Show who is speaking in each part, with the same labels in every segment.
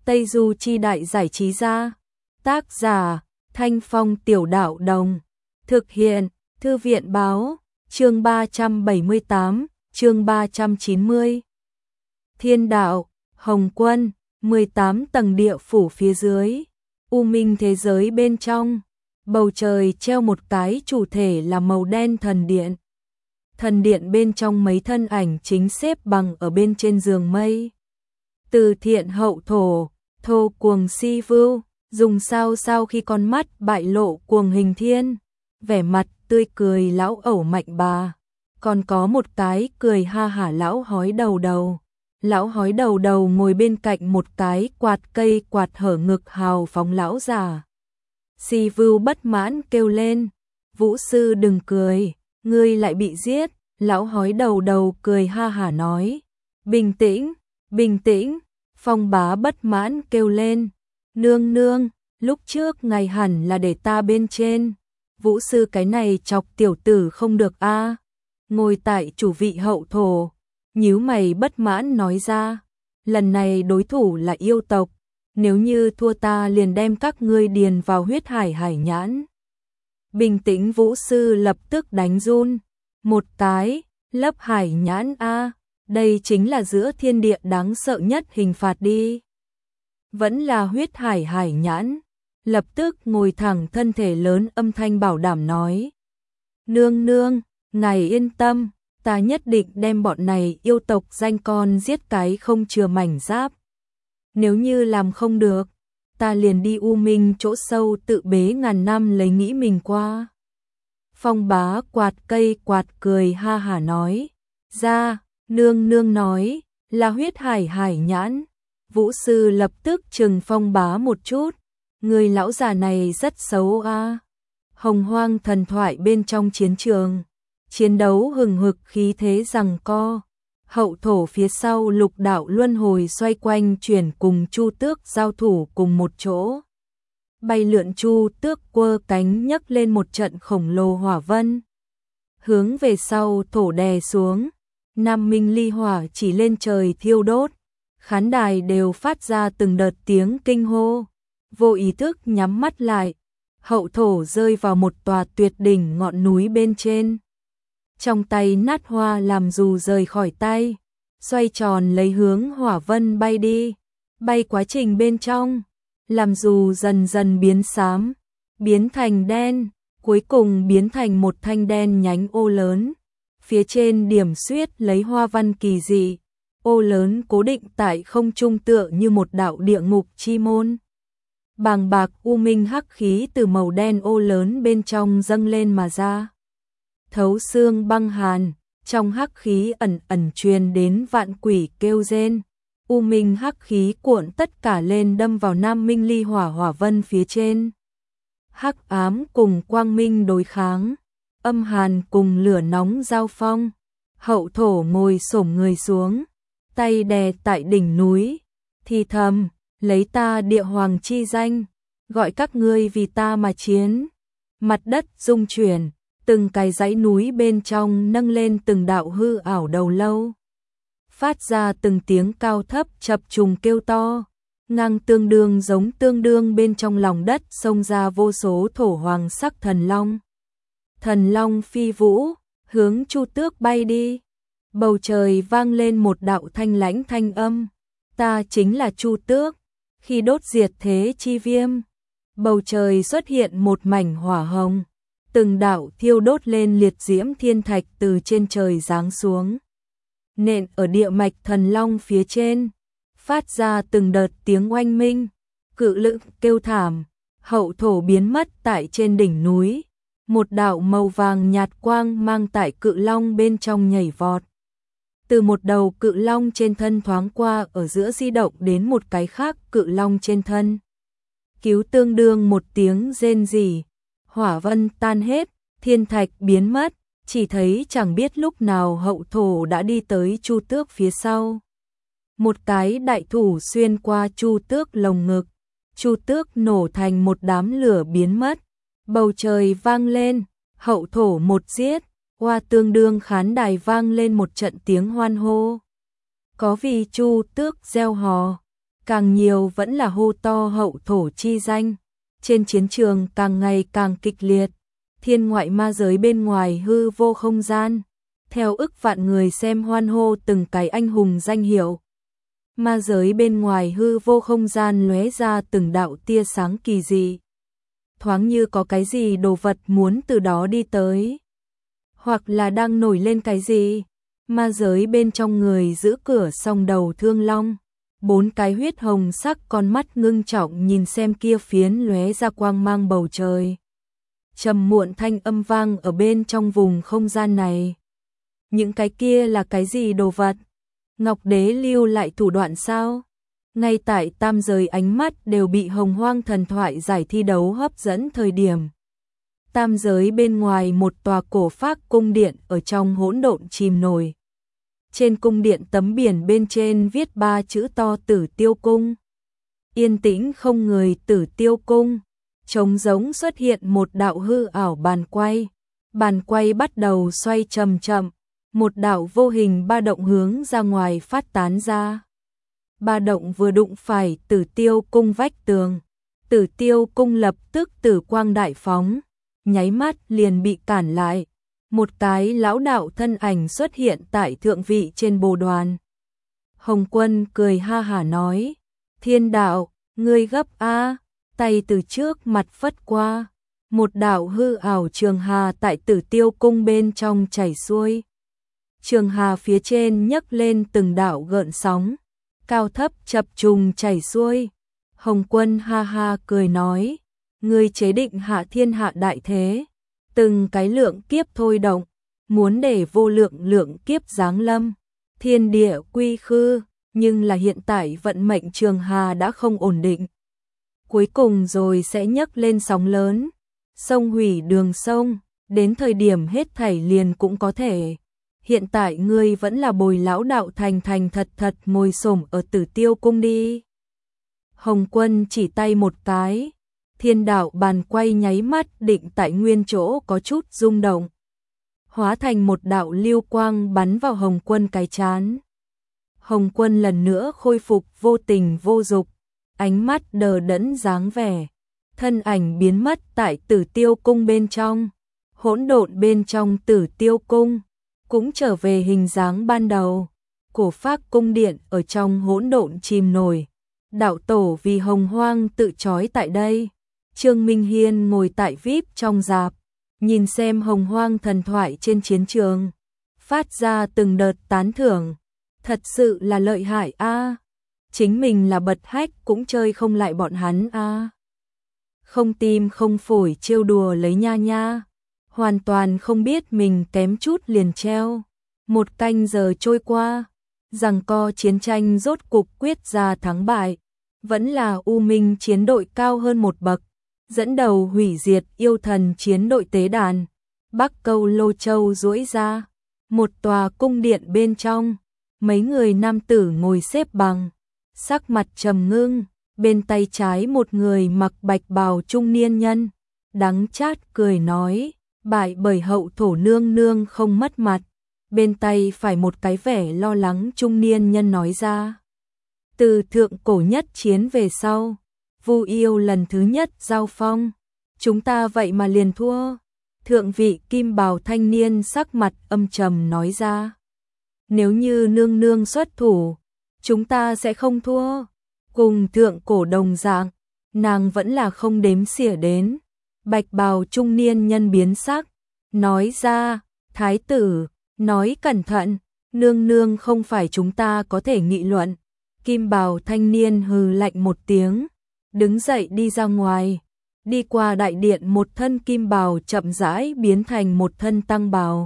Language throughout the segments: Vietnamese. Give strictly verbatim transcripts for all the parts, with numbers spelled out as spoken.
Speaker 1: Tây Du Chi Đại Giải Trí Gia. Tác giả Thanh Phong Tiểu Đạo Đồng. Thực hiện Thư viện Báo. Chương ba trăm bảy mươi tám, chương ba trăm chín mươi. Thiên đạo, Hồng Quân, mười tám tầng địa phủ phía dưới, u minh thế giới bên trong, bầu trời treo một cái chủ thể là màu đen thần điện. Thần điện bên trong mấy thân ảnh chính xếp bằng ở bên trên giường mây. Từ thiện hậu thổ, thô cuồng si vưu, dùng sao sao khi con mắt bại lộ cuồng hình thiên, vẻ mặt tươi cười lão ẩu mạnh bà. Còn có một cái cười ha hả lão hói đầu đầu. Lão hói đầu đầu ngồi bên cạnh một cái quạt cây quạt hở ngực hào phóng lão già. Si vưu bất mãn kêu lên, Vũ sư đừng cười, ngươi lại bị giết. Lão hói đầu đầu cười ha hả nói, bình tĩnh, bình tĩnh. Phong bá bất mãn kêu lên, nương nương, lúc trước ngài hẳn là để ta bên trên. Vũ sư cái này chọc tiểu tử không được a. Ngồi tại chủ vị hậu thổ, nhíu mày bất mãn nói ra, lần này đối thủ là yêu tộc, nếu như thua ta liền đem các ngươi điền vào huyết hải hải nhãn. Bình tĩnh. Vũ sư lập tức đánh run, một cái, lấp hải nhãn a, đây chính là giữa thiên địa đáng sợ nhất hình phạt đi. Vẫn là huyết hải hải nhãn. Lập tức ngồi thẳng thân thể lớn âm thanh bảo đảm nói, nương nương, ngài yên tâm, ta nhất định đem bọn này yêu tộc danh con giết cái không chừa mảnh giáp. Nếu như làm không được, ta liền đi u minh chỗ sâu tự bế ngàn năm lấy nghĩ mình qua. Phong bá quạt cây quạt cười ha hả nói, ra, nương nương nói, là huyết hải hải nhãn. Vũ sư lập tức trừng phong bá một chút, người lão già này rất xấu a. Hồng hoang thần thoại bên trong chiến trường, chiến đấu hừng hực khí thế giằng co. Hậu thổ phía sau lục đạo luân hồi xoay quanh chuyển cùng Chu Tước giao thủ cùng một chỗ. Bay lượn Chu Tước quơ cánh nhấc lên một trận khổng lồ hỏa vân. Hướng về sau thổ đè xuống, Nam Minh ly hỏa chỉ lên trời thiêu đốt. Khán đài đều phát ra từng đợt tiếng kinh hô. Vô ý thức nhắm mắt lại, hậu thổ rơi vào một tòa tuyệt đỉnh ngọn núi bên trên. Trong tay nát hoa làm dù rời khỏi tay, xoay tròn lấy hướng hỏa vân bay đi. Bay quá trình bên trong, làm dù dần dần biến xám, biến thành đen, cuối cùng biến thành một thanh đen nhánh ô lớn. Phía trên điểm xuyết lấy hoa văn kỳ dị, ô lớn cố định tại không trung tựa như một đạo địa ngục chi môn. Bàng bạc u minh hắc khí từ màu đen ô lớn bên trong dâng lên mà ra. Thấu xương băng hàn, trong hắc khí ẩn ẩn truyền đến vạn quỷ kêu rên. U minh hắc khí cuộn tất cả lên đâm vào Nam Minh ly hỏa hỏa vân phía trên. Hắc ám cùng quang minh đối kháng, âm hàn cùng lửa nóng giao phong. Hậu thổ ngồi xổm người xuống, tay đè tại đỉnh núi, thì thầm, lấy ta địa hoàng chi danh, gọi các ngươi vì ta mà chiến. Mặt đất rung chuyển, từng cái dãy núi bên trong nâng lên từng đạo hư ảo đầu lâu. Phát ra từng tiếng cao thấp chập trùng kêu to, ngang tương đương giống tương đương bên trong lòng đất xông ra vô số thổ hoàng sắc thần long. Thần long phi vũ, hướng Chu Tước bay đi. Bầu trời vang lên một đạo thanh lãnh thanh âm, ta chính là Chu Tước. Khi đốt diệt thế chi viêm, bầu trời xuất hiện một mảnh hỏa hồng, từng đạo thiêu đốt lên liệt diễm thiên thạch từ trên trời giáng xuống, nện ở địa mạch thần long phía trên, phát ra từng đợt tiếng oanh minh, cự lực kêu thảm. Hậu thổ biến mất tại trên đỉnh núi, một đạo màu vàng nhạt quang mang tại cự long bên trong nhảy vọt. Từ một đầu cự long trên thân thoáng qua ở giữa di động đến một cái khác cự long trên thân. Cứu tương đương một tiếng rên rỉ, hỏa vân tan hết, thiên thạch biến mất, chỉ thấy chẳng biết lúc nào hậu thổ đã đi tới Chu Tước phía sau. Một cái đại thủ xuyên qua Chu Tước lồng ngực, Chu Tước nổ thành một đám lửa biến mất. Bầu trời vang lên, hậu thổ một giết. Hoa tương đương khán đài vang lên một trận tiếng hoan hô. Có vì Chu Tước gieo hò, càng nhiều vẫn là hô to hậu thổ chi danh. Trên chiến trường càng ngày càng kịch liệt, thiên ngoại ma giới bên ngoài hư vô không gian, theo ức vạn người xem hoan hô từng cái anh hùng danh hiệu. Ma giới bên ngoài hư vô không gian lóe ra từng đạo tia sáng kỳ dị, thoáng như có cái gì đồ vật muốn từ đó đi tới, hoặc là đang nổi lên cái gì. Ma giới bên trong người giữ cửa song đầu thương long, bốn cái huyết hồng sắc con mắt ngưng trọng nhìn xem kia phiến lóe ra quang mang bầu trời. Trầm muộn thanh âm vang ở bên trong vùng không gian này. Những cái kia là cái gì đồ vật? Ngọc Đế lưu lại thủ đoạn sao? Ngay tại tam giới ánh mắt đều bị hồng hoang thần thoại giải thi đấu hấp dẫn thời điểm. Tam giới bên ngoài một tòa cổ phác cung điện ở trong hỗn độn chìm nổi. Trên cung điện tấm biển bên trên viết ba chữ to Tử Tiêu Cung. Yên tĩnh không người Tử Tiêu Cung. Trống giống xuất hiện một đạo hư ảo bàn quay. Bàn quay bắt đầu xoay chậm chậm. Một đạo vô hình ba động hướng ra ngoài phát tán ra. Ba động vừa đụng phải Tử Tiêu Cung vách tường. Tử Tiêu Cung lập tức tử quang đại phóng. Nháy mắt liền bị cản lại. Một cái lão đạo thân ảnh xuất hiện tại thượng vị trên bồ đoàn. Hồng Quân cười ha hả nói, thiên đạo, ngươi gấp a, tay từ trước mặt phất qua. Một đạo hư ảo trường hà tại Tử Tiêu Cung bên trong chảy xuôi. Trường hà phía trên nhấc lên từng đạo gợn sóng, cao thấp chập trùng chảy xuôi. Hồng Quân ha ha cười nói, ngươi chế định hạ thiên hạ đại thế. Từng cái lượng kiếp thôi động, muốn để vô lượng lượng kiếp giáng lâm, thiên địa quy khư, nhưng là hiện tại vận mệnh trường hà đã không ổn định. Cuối cùng rồi sẽ nhấc lên sóng lớn, sông hủy đường sông, đến thời điểm hết thảy liền cũng có thể. Hiện tại ngươi vẫn là bồi lão đạo thành thành thật thật ngồi xổm ở Tử Tiêu Cung đi. Hồng Quân chỉ tay một cái. Thiên đạo bàn quay nháy mắt định tại nguyên chỗ có chút rung động. Hóa thành một đạo lưu quang bắn vào Hồng Quân cái chán. Hồng Quân lần nữa khôi phục vô tình vô dục, ánh mắt đờ đẫn dáng vẻ. Thân ảnh biến mất tại Tử Tiêu Cung bên trong. Hỗn độn bên trong Tử Tiêu Cung cũng trở về hình dáng ban đầu. Cổ phác cung điện ở trong hỗn độn chìm nổi. Đạo tổ vì hồng hoang tự trói tại đây. Trương Minh Hiên ngồi tại vi ai pi trong rạp, nhìn xem hồng hoang thần thoại trên chiến trường, phát ra từng đợt tán thưởng. Thật sự là lợi hại a, à. Chính mình là bật hách cũng chơi không lại bọn hắn a. À. Không tim không phổi trêu đùa lấy nha nha, hoàn toàn không biết mình kém chút liền treo. Một canh giờ trôi qua, giằng co chiến tranh rốt cục quyết ra thắng bại, vẫn là U Minh chiến đội cao hơn một bậc. Dẫn đầu hủy diệt yêu thần chiến đội tế đàn. Bắc Câu Lô Châu duỗi ra, một tòa cung điện bên trong, mấy người nam tử ngồi xếp bằng, sắc mặt trầm ngưng, bên tay trái một người mặc bạch bào trung niên nhân, đắng chát cười nói, bại bởi hậu thổ nương nương không mất mặt. Bên tay phải một cái vẻ lo lắng trung niên nhân nói ra, từ thượng cổ nhất chiến về sau, Vu yêu lần thứ nhất giao phong, chúng ta vậy mà liền thua. Thượng vị kim bào thanh niên sắc mặt âm trầm nói ra, nếu như nương nương xuất thủ, chúng ta sẽ không thua. Cùng thượng cổ đồng dạng, nàng vẫn là không đếm xỉa đến. Bạch bào trung niên nhân biến sắc, nói ra, thái tử, nói cẩn thận, nương nương không phải chúng ta có thể nghị luận. Kim bào thanh niên hừ lạnh một tiếng, đứng dậy đi ra ngoài, đi qua đại điện, một thân kim bào chậm rãi biến thành một thân tăng bào.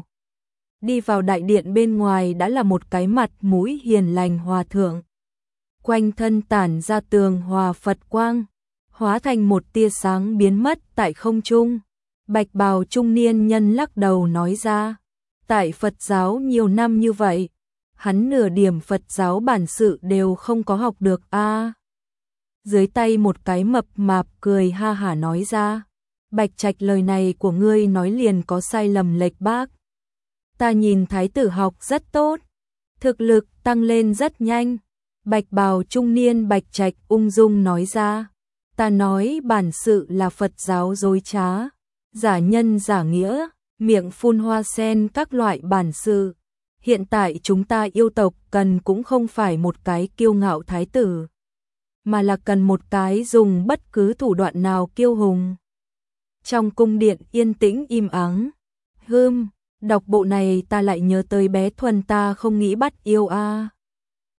Speaker 1: Đi vào đại điện bên ngoài đã là một cái mặt mũi hiền lành hòa thượng. Quanh thân tản ra tường hòa Phật quang, hóa thành một tia sáng biến mất tại không trung. Bạch bào trung niên nhân lắc đầu nói ra, tại Phật giáo nhiều năm như vậy, hắn nửa điểm Phật giáo bản sự đều không có học được a. À, dưới tay một cái mập mạp cười ha hả nói ra, Bạch Trạch, lời này của ngươi nói liền có sai lầm lệch bác. Ta nhìn thái tử học rất tốt, thực lực tăng lên rất nhanh, Bạch bào trung niên Bạch Trạch ung dung nói ra, ta nói bản sự là Phật giáo dối trá, giả nhân giả nghĩa, miệng phun hoa sen các loại bản sự. Hiện tại chúng ta yêu tộc cần cũng không phải một cái kiêu ngạo thái tử, mà là cần một cái dùng bất cứ thủ đoạn nào kiêu hùng. Trong cung điện yên tĩnh im ắng. Hừm, đọc bộ này ta lại nhớ tới bé Thuần ta không nghĩ bắt yêu a. À.